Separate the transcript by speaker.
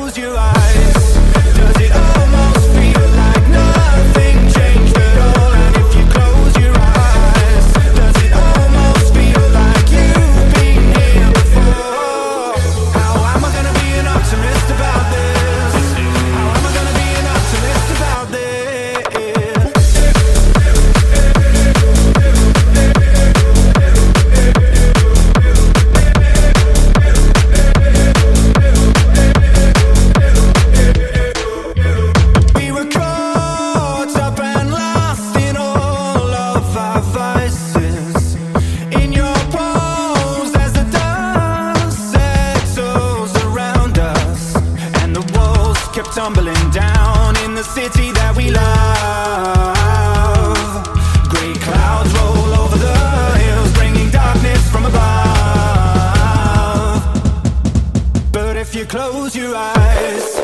Speaker 1: close your eyes, does it almost feel like nothing changed at all? And if you close your eyes, does it almost feel like you've been here before? How am I gonna be an optimist about this? How am I gonna be an optimist about this? We were caught up and lost in all of our vices, in your palms as the dust settles around us, and the walls kept tumbling down in the city that we love. Grey clouds roll over the hills, bringing darkness from above. But if you close your eyes,